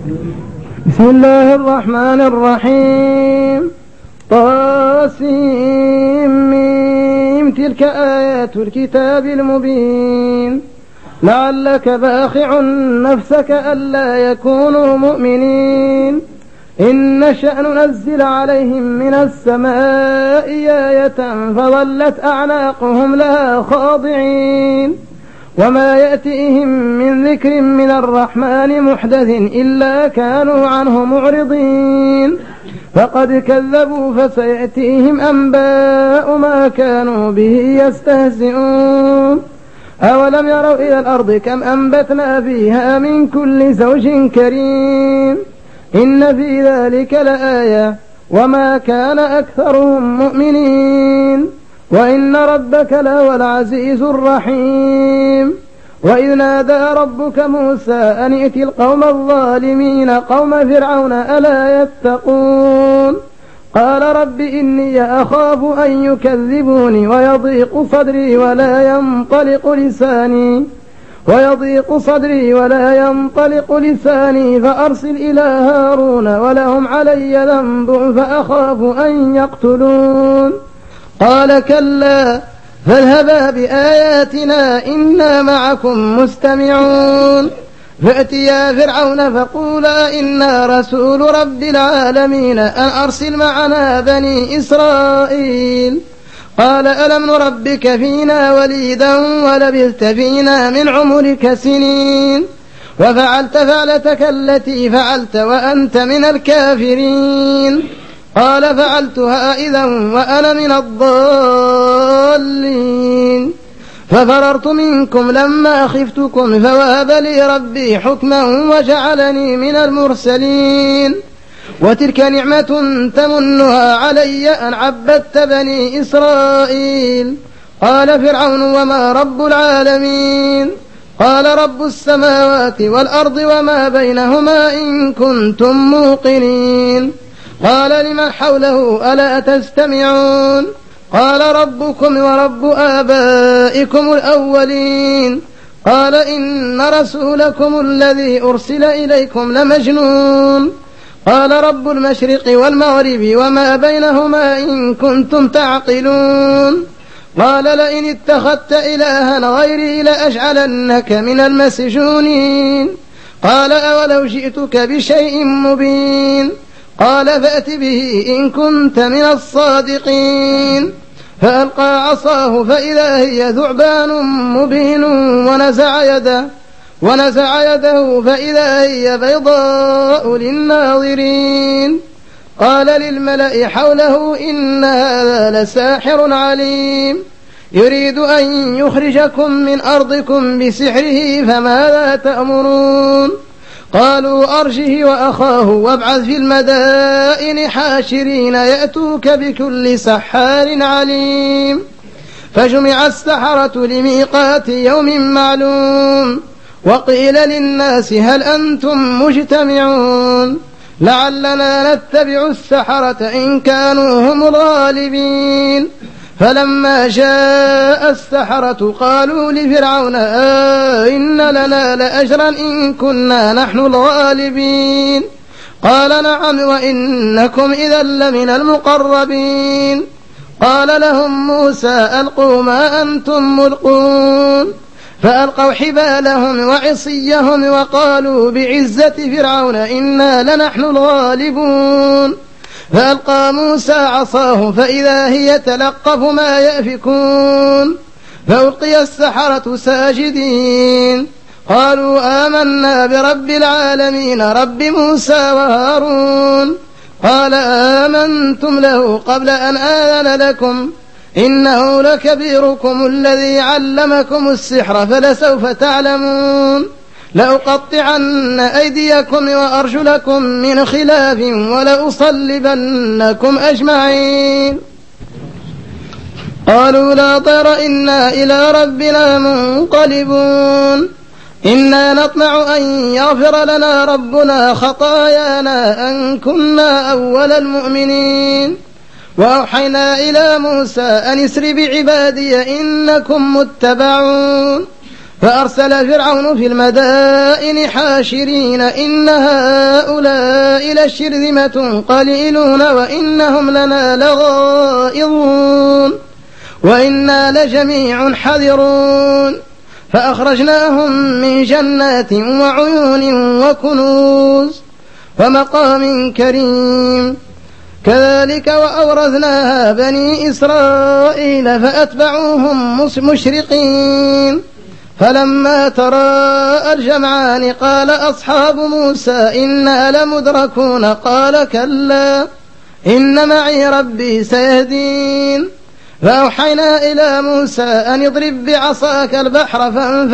بسم الله الرحمن الرحيم. طاسيم تلك آيات الكتاب المبين لعلك باخع نفسك ألا يكونوا مؤمنين إن نشأ ننزل عليهم من السماء آية فظلت أعناقهم لها خاضعين وما يأتيهم من ذكر من الرحمن محدث إلا كانوا عنه معرضين فقد كذبوا فسيأتيهم أنباء ما كانوا به يستهزئون أولم يروا إلى الأرض كم أنبتنا فيها من كل زوج كريم إن في ذلك لآية وما كان أكثرهم مؤمنين وإن ربك لهو العزيز الرحيم. وإذ نادى ربك موسى أن ائت القوم الظالمين قوم فرعون ألا يتقون قال رب إني أخاف أن يكذبوني ويضيق صدري ولا ينطلق لساني فأرسل إلى هارون ولهم علي ذنب فأخاف أن يقتلون قال كلا فاذهبا بآياتنا إنا معكم مستمعون فأتيا فرعون فقولا إنا رسول رب العالمين أن أرسل معنا بني إسرائيل قال ألم نربك فينا وليدا ولبثت فينا من عمرك سنين وفعلت فعلتك التي فعلت وأنت من الكافرين قال فعلتها إذا وأنا من الضالين ففررت منكم لما خفتكم فوهب لي ربي حكما وجعلني من المرسلين وتلك نعمة تمنها علي أن عبدت بني إسرائيل قال فرعون وما رب العالمين قال رب السماوات والأرض وما بينهما إن كنتم موقنين قال لمن حوله ألا تستمعون قال ربكم ورب آبائكم الأولين قال إن رسولكم الذي أرسل إليكم لمجنون قال رب المشرق والمغرب وما بينهما إن كنتم تعقلون قال لئن اتخذت إلها غيري لأجعلنك من المسجونين قال أولو جئتك بشيء مبين قال فأت به إن كنت من الصادقين فألقى عصاه فإذا هي ثعبان مبين ونزع يده فإذا هي بيضاء للناظرين قال للملأ حوله إن هذا لساحر عليم يريد أن يخرجكم من أرضكم بسحره فماذا تأمرون قالوا أرجه وأخاه وابعث في المدائن حاشرين يأتوك بكل سحار عليم فجمع السحرة لميقات يوم معلوم وقيل للناس هل أنتم مجتمعون لعلنا نتبع السحرة إن كانوا هم الغالبين فلما جاء السحرة قالوا لفرعون إن لنا لأجرا إن كنا نحن الغالبين قال نعم وإنكم إذا لمن المقربين قال لهم موسى ألقوا ما أنتم ملقون فألقوا حبالهم وعصيهم وقالوا بعزة فرعون إنا لنحن الغالبون فألقى موسى عصاه فإذا هي تلقف ما يأفكون فألقي السحرة ساجدين قالوا آمنا برب العالمين رب موسى وهارون قال آمنتم له قبل أن آذن لكم إنه لكبيركم الذي علمكم السحر فلسوف تعلمون لأقطعن أيديكم وأرجلكم من خلاف ولأصلبنكم أجمعين قالوا لا ضير إنا إلى ربنا منقلبون إنا نطمع أن يغفر لنا ربنا خطايانا أن كنا أول المؤمنين وأوحينا إلى موسى أن اسر بعبادي إنكم متبعون فأرسل فرعون في المدائن حاشرين إن هؤلاء لشرذمة قليلون وإنهم لنا لغائظون وإنا لجميع حذرون فأخرجناهم من جنات وعيون وكنوز ومقام كريم كذلك وأورثناها بني إسرائيل فأتبعوهم مشرقين فلما تراءى الجمعان قال أصحاب موسى إنا لمدركون قال كلا إن معي ربي سيهدين فأوحينا إلى موسى أن اضرب بعصاك البحر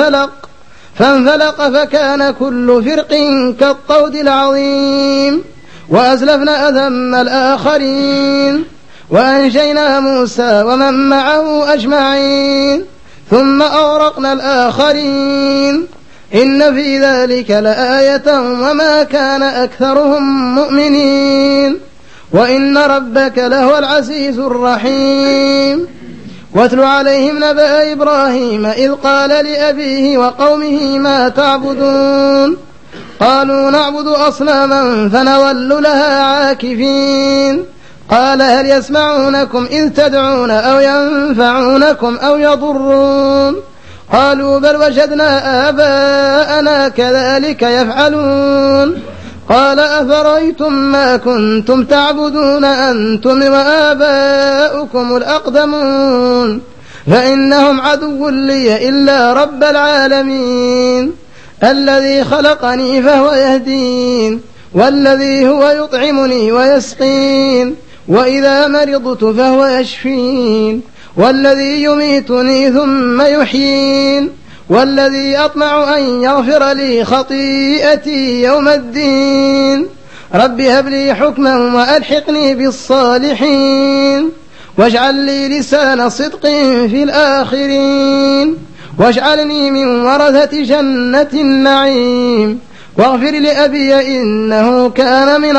فانفلق فكان كل فرق كالطود العظيم وأزلفنا ثم الآخرين وأنجينا موسى ومن معه أجمعين ثم أغرقنا الآخرين إن في ذلك لآية وما كان أكثرهم مؤمنين وإن ربك لهو العزيز الرحيم واتل عليهم نبأ إبراهيم إذ قال لأبيه وقومه ما تعبدون قالوا نعبد أصناما فنظل لها عاكفين قال هل يسمعونكم إذ تدعون أو ينفعونكم أو يضرون قالوا بل وجدنا آباءنا كذلك يفعلون قال أفرأيتم ما كنتم تعبدون أنتم وآباؤكم الأقدمون فإنهم عدو لي إلا رب العالمين الذي خلقني فهو يهدين والذي هو يطعمني ويسقين وإذا مرضت فهو يشفين والذي يميتني ثم يحيين والذي أطمع أن يغفر لي خطيئتي يوم الدين رب هب لي حكما وألحقني بالصالحين واجعل لي لسان صدق في الآخرين واجعلني من ورثة جنة النعيم واغفر لأبي إنه كان من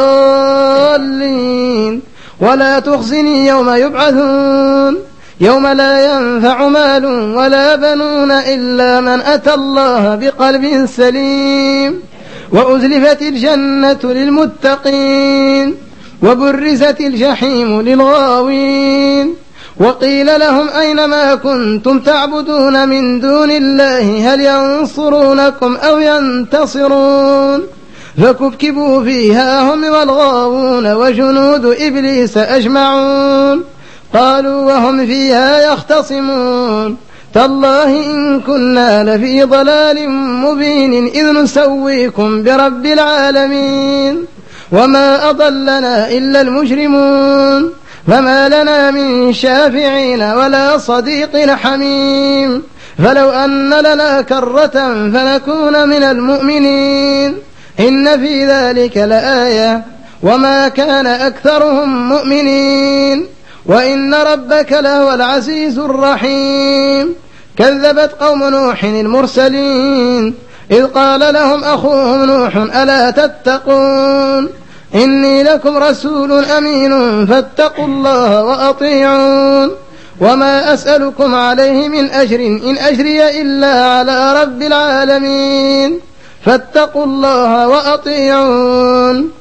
الضالين ولا تخزني يوم يبعثون يوم لا ينفع مال ولا بنون إلا من أتى الله بقلب سليم وأزلفت الجنة للمتقين وبرزت الجحيم للغاوين وقيل لهم أين ما كنتم تعبدون من دون الله هل ينصرونكم أو ينتصرون فكبكبوا فيها هم والغاوون وجنود إبليس أجمعون قالوا وهم فيها يختصمون تالله إن كنا لفي ضلال مبين إذ نسويكم برب العالمين وما أضلنا إلا المجرمون فما لنا من شافعين ولا صديق حميم فلو أن لنا كرة فنكون من المؤمنين إن في ذلك لآية وما كان أكثرهم مؤمنين وإن ربك لهو العزيز الرحيم كذبت قوم نوح المرسلين إذ قال لهم أخوهم نوح ألا تتقون إني لكم رسول أمين فاتقوا الله وأطيعون وما أسألكم عليه من أجر إن أجري إلا على رب العالمين فاتقوا الله وأطيعون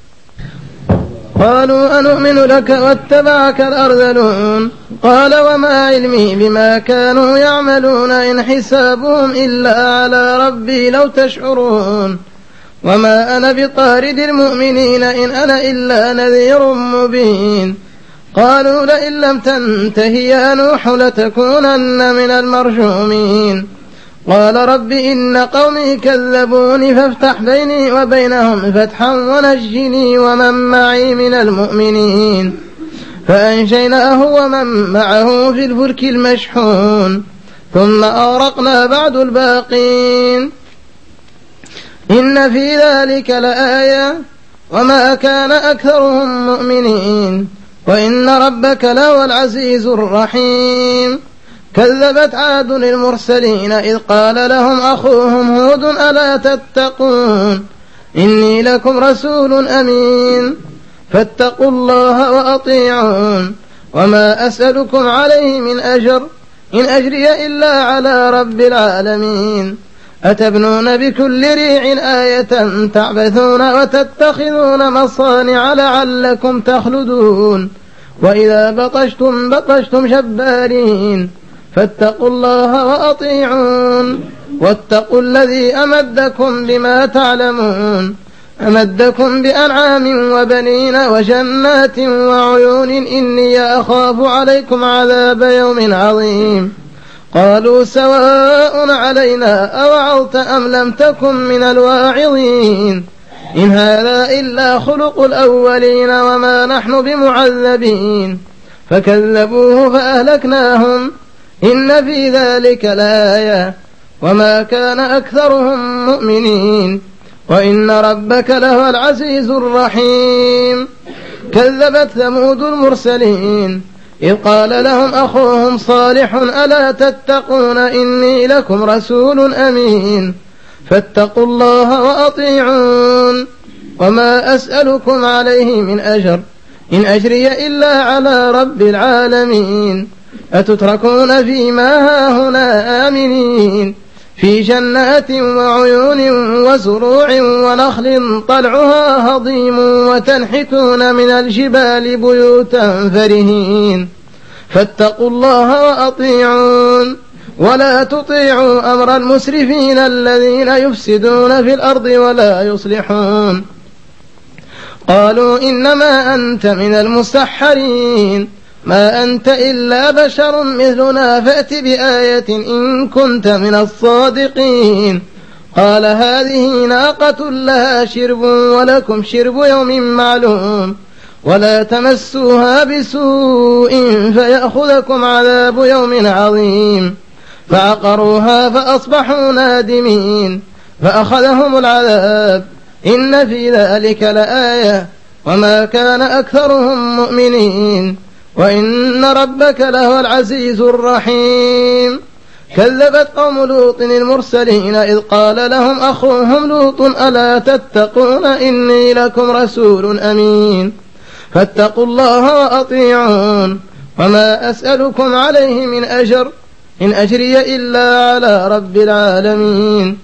قالوا أنؤمن لك واتبعك الأرذلون قال وما علمي بما كانوا يعملون إن حسابهم إلا على ربي لو تشعرون وما أنا بطارد المؤمنين إن أنا إلا نذير مبين قالوا لئن لم تنته يا نوح لتكونن من المرجومين قال رب إن قومي كذبوني فافتح بيني وبينهم فتحا ونجني ومن معي من المؤمنين فأنجيناه ومن معه في الفلك المشحون ثم أغرقنا بعد الباقين إن في ذلك لآية وما كان أكثرهم مؤمنين وإن ربك لهو العزيز الرحيم كذبت عاد المرسلين إذ قال لهم أخوهم هود ألا تتقون إني لكم رسول أمين فاتقوا الله وأطيعون وما أسألكم عليه من أجر إن أجري إلا على رب العالمين. أتبنون بكل ريع آية تعبثون وتتخذون مصانع لعلكم تخلدون وإذا بطشتم جبارين فاتقوا الله وأطيعون واتقوا الذي أمدكم بما تعلمون أمدكم بأنعام وبنين وجنات وعيون إني أخاف عليكم عذاب يوم عظيم. قالوا سواء علينا أوعظت أم لم تكن من الواعظين إن هذا إلا خلق الأولين وما نحن بمعذبين. فكذبوه فأهلكناهم إن في ذلك لآية وما كان أكثرهم مؤمنين وإن ربك لهو العزيز الرحيم. كذبت ثمود المرسلين إذ قال لهم أخوهم صالح ألا تتقون إني لكم رسول أمين فاتقوا الله وأطيعون وما أسألكم عليه من أجر إن أجري إلا على رب العالمين. أتتركون فيما هاهنا آمنين في جنات وعيون وزروع ونخل طلعها هضيم وتنحتون من الجبال بيوتا فرهين فاتقوا الله وأطيعون ولا تطيعوا أمر المسرفين الذين يفسدون في الأرض ولا يصلحون. قالوا إنما أنت من المسحرين ما أنت إلا بشر مثلنا فأت بآية إن كنت من الصادقين. قال هذه ناقة لها شرب ولكم شرب يوم معلوم ولا تمسوها بسوء فيأخذكم عذاب يوم عظيم. فعقروها فأصبحوا نادمين فأخذهم العذاب إن في ذلك لآية وما كان أكثرهم مؤمنين وإن ربك لهو العزيز الرحيم. كذبت قوم لوط المرسلين إذ قال لهم أخوهم لوط ألا تتقون إني لكم رسول أمين فاتقوا الله وأطيعون وما أسألكم عليه من أجر إن أجري إلا على رب العالمين.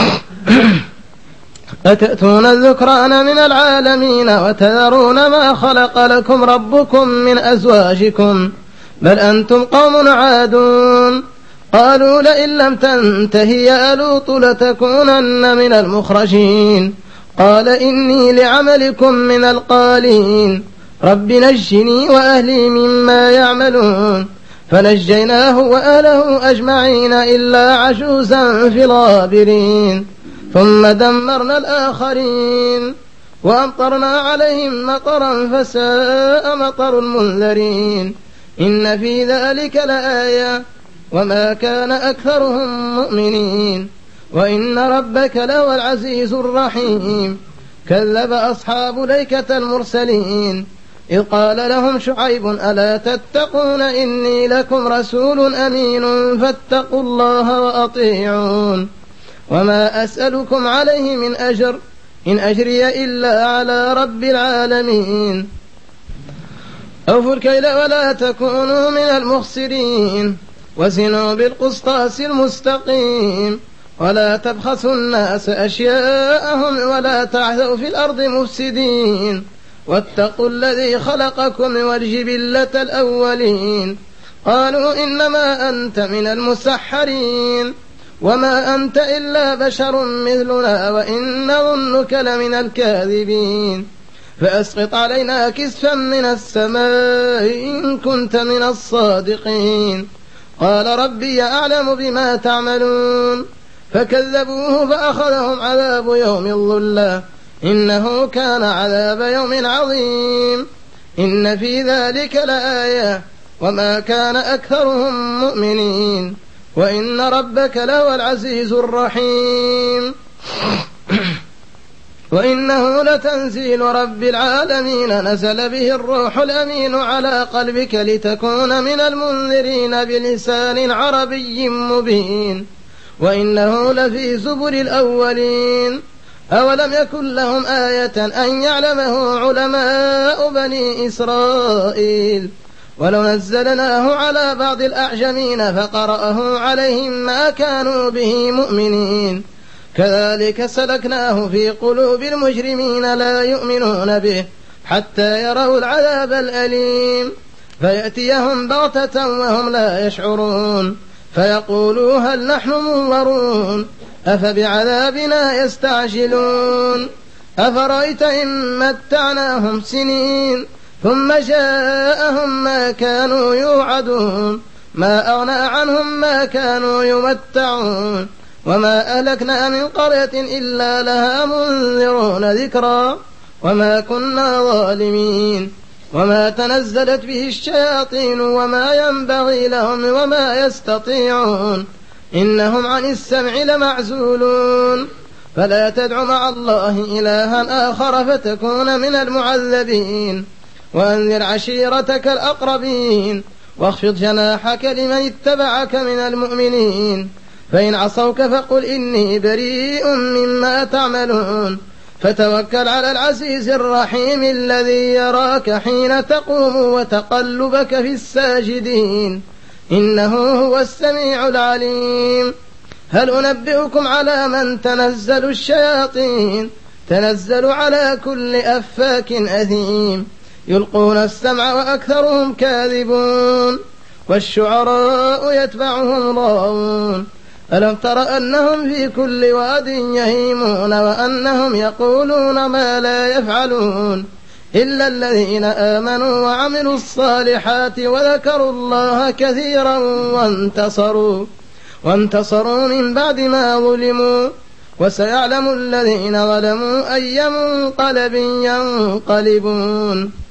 أتأتون الذكران من العالمين وتذرون ما خلق لكم ربكم من أزواجكم بل أنتم قوم عادون. قالوا لئن لم تنته يا لوط لتكونن من المخرجين. قال إني لعملكم من القالين رب نجني وأهلي مما يعملون. فنجيناه وأهله أجمعين إلا عجوزا في الغابرين ثم دمرنا الآخرين وأمطرنا عليهم مطرا فساء مطر المنذرين. إن في ذلك لآية وما كان أكثرهم مؤمنين وإن ربك لهو العزيز الرحيم. كذب أصحاب الأيكة المرسلين إذ قال لهم شعيب ألا تتقون إني لكم رسول أمين فاتقوا الله وأطيعون وما أسألكم عليه من أجر إن أجري إلا على رب العالمين. أوفوا الكيل ولا تكونوا من المخسرين وزنوا بالقسطاس المستقيم ولا تبخسوا الناس أشياءهم ولا تعثوا في الأرض مفسدين واتقوا الذي خلقكم والجبلة الأولين. قالوا إنما أنت من المسحرين وما أنت إلا بشر مثلنا وإن نظنك لمن الكاذبين. فأسقط علينا كسفا من السماء إن كنت من الصادقين. قال ربي أعلم بما تعملون. فكذبوه فأخذهم عذاب يوم الظلة إنه كان عذاب يوم عظيم. إن في ذلك لآية وما كان أكثرهم مؤمنين وإن ربك لهو العزيز الرحيم. وإنه لتنزيل رب العالمين نزل به الروح الأمين على قلبك لتكون من المنذرين بلسان عربي مبين وإنه لفي زبر الأولين. أولم يكن لهم آية أن يعلمه علماء بني إسرائيل ولو نزلناه على بعض الأعجمين فقرأه عليهم ما كانوا به مؤمنين كذلك سلكناه في قلوب المجرمين لا يؤمنون به حتى يروا العذاب الأليم فيأتيهم بغتة وهم لا يشعرون فيقولوا هل نحن منظرون أفبعذابنا يستعجلون أفرأيت إن متعناهم سنين ثم جاءهم ما كانوا يوعدون ما أغنى عنهم ما كانوا يمتعون وما أهلكنا من قرية إلا لها منذرون ذكرا وما كنا ظالمين وما تنزلت به الشياطين وما ينبغي لهم وما يستطيعون إنهم عن السمع لمعزولون فلا تدع مع الله إلها آخر فتكون من المعذبين وأنذر عشيرتك الأقربين واخفض جناحك لمن اتبعك من المؤمنين فإن عصوك فقل إني بريء مما تعملون فتوكل على العزيز الرحيم الذي يراك حين تقوم وتقلبك في الساجدين إنه هو السميع العليم هل أنبئكم على من تنزل الشياطين تنزل على كل أفاك أثيم يلقون السمع وأكثرهم كاذبون والشعراء يتبعهم الغاوون ألم تر أنهم في كل واد يهيمون وأنهم يقولون ما لا يفعلون إلا الذين آمنوا وعملوا الصالحات وذكروا الله كثيرا وانتصروا من بعد ما ظلموا وسيعلم الذين ظلموا أي منقلب ينقلبون